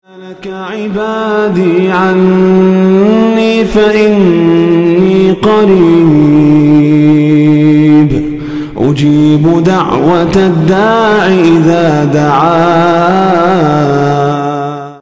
لك عبادي عني فإني قريب أجيب دعوة الداع إذا دعان